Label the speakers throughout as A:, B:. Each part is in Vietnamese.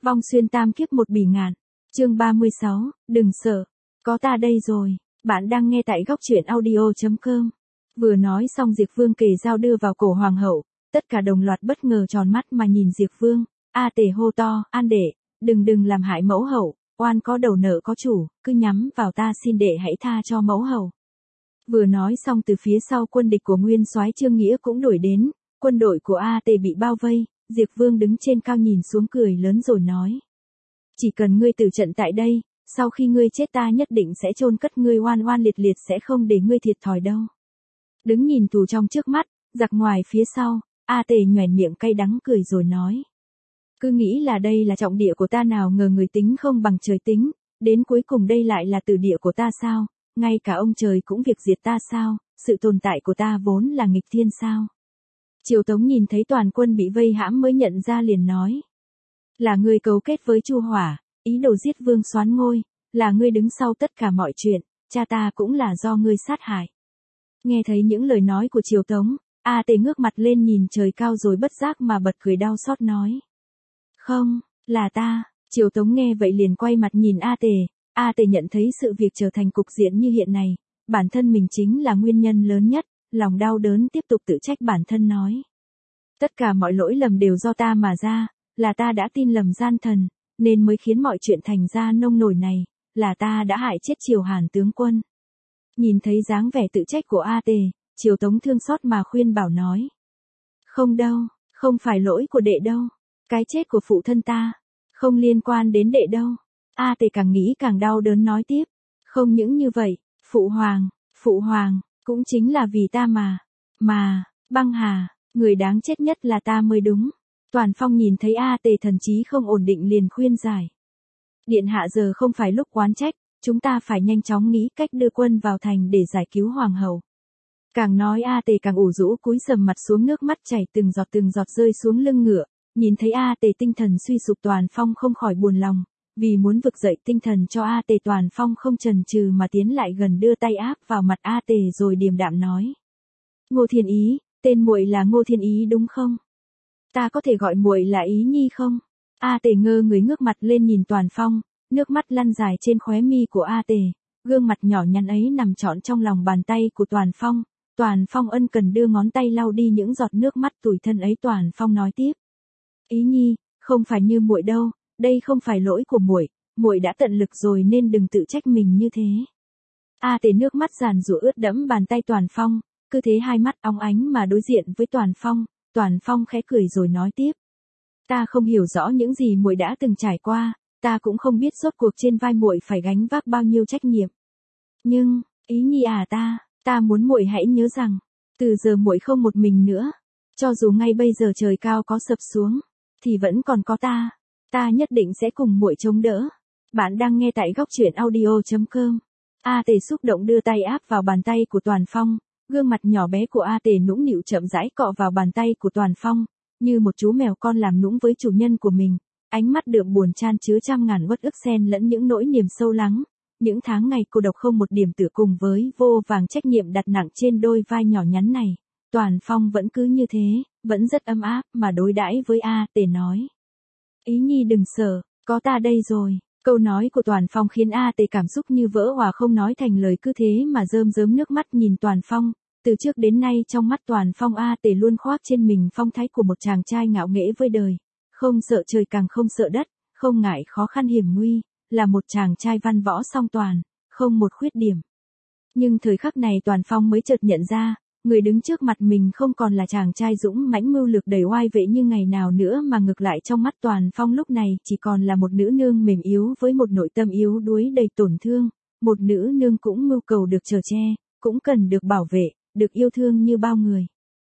A: Vong xuyên tam kiếp một bỉ ngạn. Chương 36, đừng sợ, có ta đây rồi. Bạn đang nghe tại góc truyện audio.com. Vừa nói xong Diệp Vương kề dao đưa vào cổ hoàng hậu, tất cả đồng loạt bất ngờ tròn mắt mà nhìn Diệp Vương. A Tề hô to, An đệ, đừng làm hại mẫu hậu, oan có đầu nợ có chủ, cứ nhắm vào ta, xin đệ hãy tha cho mẫu hậu. Vừa nói xong từ phía sau quân địch của nguyên soái Trương Nghĩa cũng đuổi đến, quân đội của A Tề bị bao vây, Diệp Vương đứng trên cao nhìn xuống cười lớn rồi nói. Chỉ cần ngươi tử trận tại đây, sau khi ngươi chết ta nhất định sẽ chôn cất ngươi oan oan liệt liệt, sẽ không để ngươi thiệt thòi đâu. Đứng nhìn tù trong trước mắt, giặc ngoài phía sau, A Tề nhoẻn miệng cay đắng cười rồi nói. Cứ nghĩ là đây là trọng địa của ta, nào ngờ người tính không bằng trời tính, đến cuối cùng đây lại là tử địa của ta sao, ngay cả ông trời cũng việc diệt ta sao, sự tồn tại của ta vốn là nghịch thiên sao. Triều Tống nhìn thấy toàn quân bị vây hãm mới nhận ra liền nói. Là ngươi cấu kết với Chu Hỏa, ý đồ giết Vương Soán Ngôi, là ngươi đứng sau tất cả mọi chuyện, cha ta cũng là do ngươi sát hại. Nghe thấy những lời nói của Triều Tống, A Tề ngước mặt lên nhìn trời cao rồi bất giác mà bật cười đau xót nói. Không, là ta. Triều Tống nghe vậy liền quay mặt nhìn A Tề. A Tề nhận thấy sự việc trở thành cục diện như hiện này, bản thân mình chính là nguyên nhân lớn nhất, lòng đau đớn tiếp tục tự trách bản thân nói. Tất cả mọi lỗi lầm đều do ta mà ra, là ta đã tin lầm gian thần, nên mới khiến mọi chuyện thành ra nông nổi này, là ta đã hại chết Triều Hàn tướng quân. Nhìn thấy dáng vẻ tự trách của A Tề, Triều Tống thương xót mà khuyên bảo nói. Không đâu, không phải lỗi của đệ đâu, cái chết của phụ thân ta, không liên quan đến đệ đâu. A Tề càng nghĩ càng đau đớn nói tiếp. Không những như vậy, phụ hoàng, cũng chính là vì ta mà, Băng Hà, người đáng chết nhất là ta mới đúng. Toàn Phong nhìn thấy A Tề thần trí không ổn định liền khuyên giải. Điện hạ giờ không phải lúc oán trách, chúng ta phải nhanh chóng nghĩ cách đưa quân vào thành để giải cứu hoàng hậu. Càng nói A Tề càng ủ rũ cúi sầm mặt xuống, nước mắt chảy từng giọt rơi xuống lưng ngựa. Nhìn thấy A Tề tinh thần suy sụp, Toàn Phong không khỏi buồn lòng, vì muốn vực dậy tinh thần cho A Tề, Toàn Phong không chần chừ mà tiến lại gần đưa tay áp vào mặt A Tề rồi điềm đạm nói. Ngô Thiên Ý, tên muội là Ngô Thiên Ý đúng không? Ta có thể gọi muội là Ý Nhi không? A Tề ngơ người ngước mặt lên nhìn Toàn Phong, nước mắt lăn dài trên khóe mi của A Tề, gương mặt nhỏ nhắn ấy nằm trọn trong lòng bàn tay của Toàn Phong. Toàn Phong ân cần đưa ngón tay lau đi những giọt nước mắt tủi thân ấy. Toàn Phong nói tiếp. Ý Nhi, không phải như muội đâu, đây không phải lỗi của muội, muội đã tận lực rồi nên đừng tự trách mình như thế. A Tề nước mắt giàn giụa ướt đẫm bàn tay Toàn Phong, cứ thế hai mắt óng ánh mà đối diện với Toàn Phong. Toàn Phong khẽ cười rồi nói tiếp. Ta không hiểu rõ những gì muội đã từng trải qua, ta cũng không biết rốt cuộc trên vai muội phải gánh vác bao nhiêu trách nhiệm. Nhưng, Ý Nhi à, ta muốn muội hãy nhớ rằng, từ giờ muội không một mình nữa, cho dù ngay bây giờ trời cao có sập xuống, thì vẫn còn có ta nhất định sẽ cùng muội chống đỡ. Bạn đang nghe tại góc truyện audio.com. A Tề xúc động đưa tay áp vào bàn tay của Toàn Phong, gương mặt nhỏ bé của A Tề nũng nịu chậm rãi cọ vào bàn tay của Toàn Phong, như một chú mèo con làm nũng với chủ nhân của mình, ánh mắt đượm buồn chan chứa trăm ngàn uất ức xen lẫn những nỗi niềm sâu lắng. Những tháng ngày cô độc không một điểm tựa cùng với vô vàng trách nhiệm đặt nặng trên đôi vai nhỏ nhắn này, Toàn Phong vẫn cứ như thế, vẫn rất ấm áp mà đối đãi với A Tề nói. Ý Nhi đừng sợ, có ta đây rồi. Câu nói của Toàn Phong khiến A Tề cảm xúc như vỡ hòa không nói thành lời, cứ thế mà rơm rớm nước mắt nhìn Toàn Phong. Từ trước đến nay trong mắt Toàn Phong, A Tề luôn khoác trên mình phong thái của một chàng trai ngạo nghễ với đời, không sợ trời càng không sợ đất, không ngại khó khăn hiểm nguy, là một chàng trai văn võ song toàn, không một khuyết điểm. Nhưng thời khắc này Toàn Phong mới chợt nhận ra, người đứng trước mặt mình không còn là chàng trai dũng mãnh mưu lược đầy oai vệ như ngày nào nữa, mà ngược lại trong mắt Toàn Phong lúc này chỉ còn là một nữ nương mềm yếu với một nội tâm yếu đuối đầy tổn thương, một nữ nương cũng mưu cầu được chở che, cũng cần được bảo vệ, được yêu thương như bao người.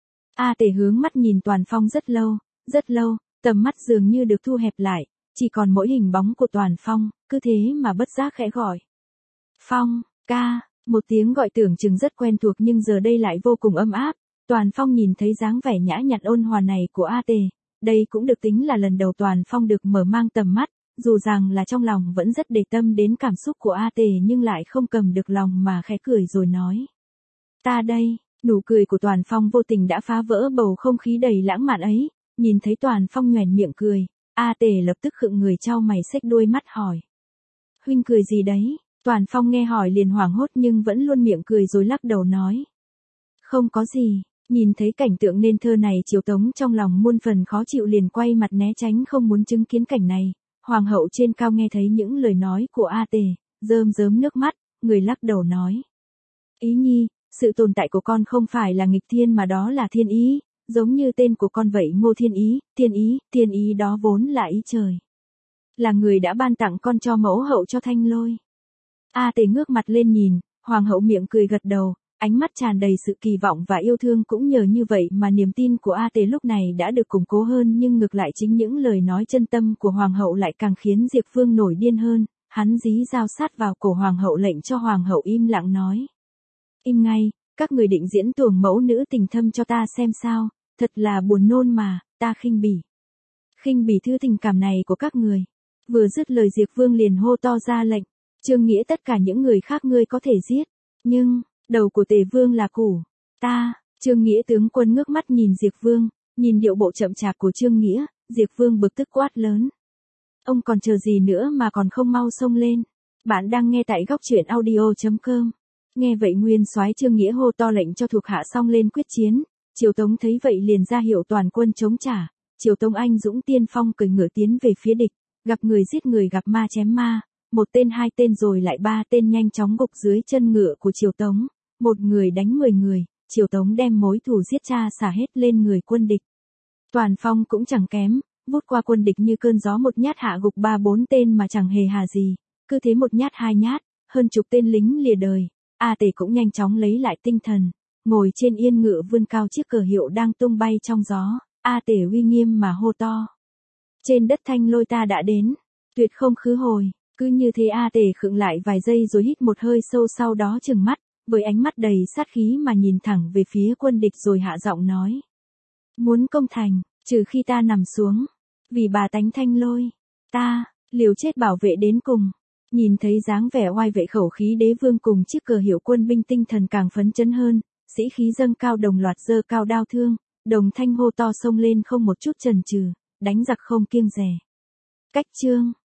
A: A Tề hướng mắt nhìn Toàn Phong rất lâu, tầm mắt dường như được thu hẹp lại, chỉ còn mỗi hình bóng của Toàn Phong, cứ thế mà bất giác khẽ gọi. Phong, ca. Một tiếng gọi tưởng chừng rất quen thuộc nhưng giờ đây lại vô cùng ấm áp. Toàn Phong nhìn thấy dáng vẻ nhã nhặn ôn hòa này của A Tề, đây cũng được tính là lần đầu Toàn Phong được mở mang tầm mắt, dù rằng là trong lòng vẫn rất để tâm đến cảm xúc của A Tề nhưng lại không cầm được lòng mà khẽ cười rồi nói. Ta đây, nụ cười của Toàn Phong vô tình đã phá vỡ bầu không khí đầy lãng mạn ấy, nhìn thấy Toàn Phong nhoẻn miệng cười, A Tề lập tức khựng người chau mày xếch đuôi mắt hỏi. Huynh cười gì đấy? Toàn Phong nghe hỏi liền hoảng hốt nhưng vẫn luôn miệng cười rồi lắc đầu nói. Không có gì, nhìn thấy cảnh tượng nên thơ này Triều Tống trong lòng muôn phần khó chịu liền quay mặt né tránh không muốn chứng kiến cảnh này. Hoàng hậu trên cao nghe thấy những lời nói của A Tề, rơm rớm nước mắt, người lắc đầu nói. Ý nhi, sự tồn tại của con không phải là nghịch thiên mà đó là thiên ý, giống như tên của con vậy Ngô Thiên ý đó vốn là ý trời. Là người đã ban tặng con cho mẫu hậu cho Thanh Lôi. A Tề ngước mặt lên nhìn, Hoàng hậu miệng cười gật đầu, ánh mắt tràn đầy sự kỳ vọng và yêu thương cũng nhờ như vậy mà niềm tin của A Tề lúc này đã được củng cố hơn nhưng ngược lại chính những lời nói chân tâm của Hoàng hậu lại càng khiến Diệp Vương nổi điên hơn, hắn dí dao sát vào cổ Hoàng hậu lệnh cho Hoàng hậu im lặng nói. Im ngay, các người định diễn tuồng mẫu nữ tình thâm cho ta xem sao, thật là buồn nôn mà, ta khinh bỉ thứ tình cảm này của các người. Vừa dứt lời Diệp Vương liền hô to ra lệnh, Trương Nghĩa tất cả những người khác ngươi có thể giết, nhưng, đầu của Tề Vương là củ, ta, Trương Nghĩa tướng quân ngước mắt nhìn Diệp Vương, nhìn điệu bộ chậm chạp của Trương Nghĩa, Diệp Vương bực tức quát lớn. Ông còn chờ gì nữa mà còn không mau xông lên, bạn đang nghe tại góc truyện audio.com. Nghe vậy Nguyên Soái Trương Nghĩa hô to lệnh cho thuộc hạ xông lên quyết chiến, Triều Tống thấy vậy liền ra hiệu toàn quân chống trả, Triều Tống anh dũng tiên phong cưỡi ngựa tiến về phía địch, gặp người giết người gặp ma chém ma, một tên hai tên rồi lại ba tên nhanh chóng gục dưới chân ngựa của Triều Tống, một người đánh 10 người, Triều Tống đem mối thù giết cha xả hết lên người quân địch. Toàn Phong cũng chẳng kém, vút qua quân địch như cơn gió một nhát hạ gục 3-4 tên mà chẳng hề hà gì, cứ thế một nhát hai nhát, hơn chục tên lính lìa đời. A Tề cũng nhanh chóng lấy lại tinh thần, ngồi trên yên ngựa vươn cao chiếc cờ hiệu đang tung bay trong gió, A Tề uy nghiêm mà hô to. Trên đất Thanh Lôi ta đã đến, tuyệt không khứ hồi, cứ như thế A Tề khựng lại vài giây rồi hít một hơi sâu sau đó trừng mắt, với ánh mắt đầy sát khí mà nhìn thẳng về phía quân địch rồi hạ giọng nói. Muốn công thành, trừ khi ta nằm xuống, vì bà tánh Thanh Lôi, ta, liều chết bảo vệ đến cùng. Nhìn thấy dáng vẻ oai vệ khẩu khí đế vương cùng chiếc cờ hiệu quân binh tinh thần càng phấn chấn hơn, sĩ khí dâng cao đồng loạt giơ cao đao thương, đồng thanh hô to xông lên không một chút chần chừ, đánh giặc không kiêng dè. Cách chương